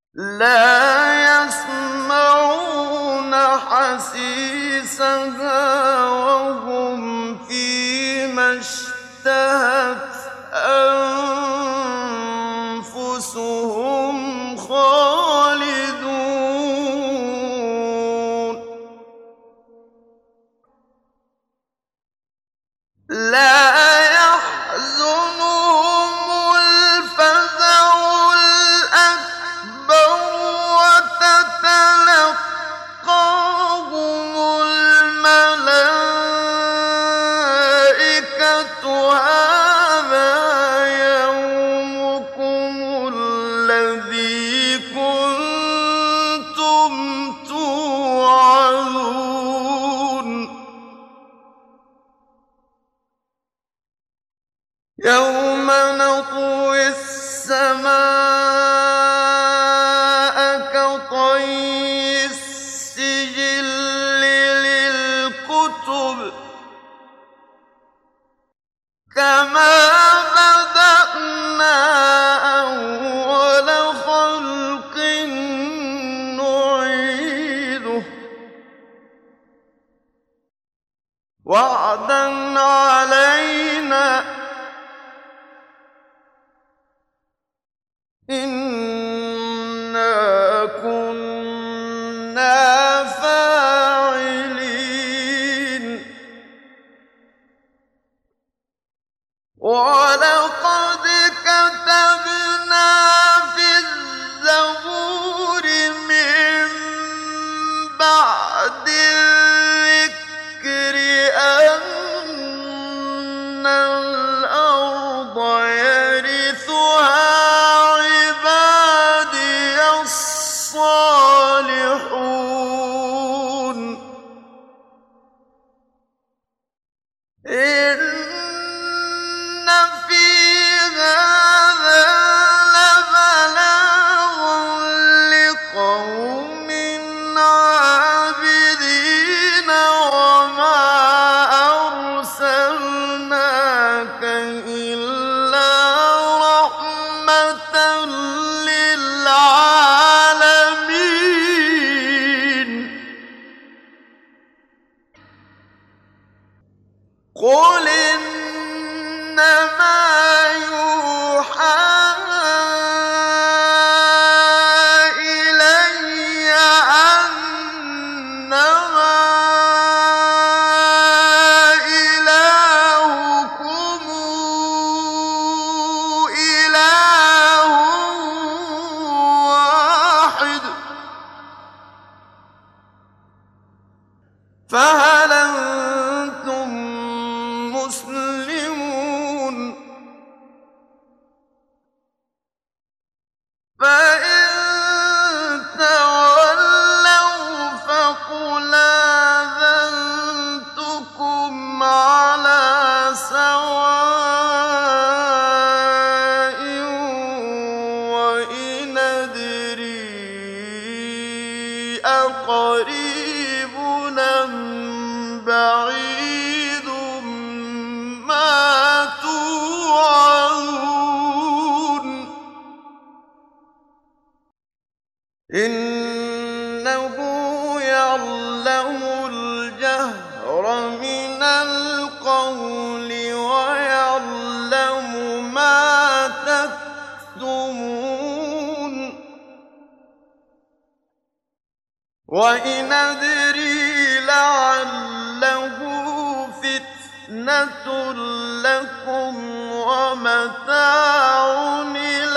لا يسمعون حسيسها وهم فيما اشتهت أنفسهم خالدون لا يحزنهم الفزع الأكبر وتتلقاهم الملائكة هذا يومكم الذي كنتم توعدون يوم نطوي السماء كطي السجل للكتب كما بدأنا أول خلق نعيده وعدا علينا إنا كنا فاعلين ولقد كتبنا في الزبور من بعد الذكر أن الأرض يرثها الصالحون إن في هذا لبلاغا لقوم عابدين وما أرسلناك إلا رحمة للعالمين قل إنما يوحى إلي أنما إلهكم إله واحد فهل أنتم مسلمون فإن تولوا فقل آذنتكم على سواء وإن أدري أقريب أم بعيد ما توعدون إنه يعلم الجهر من القول ويعلم ما تكتمون وإن أدري لعله فتنة لكم ومتاع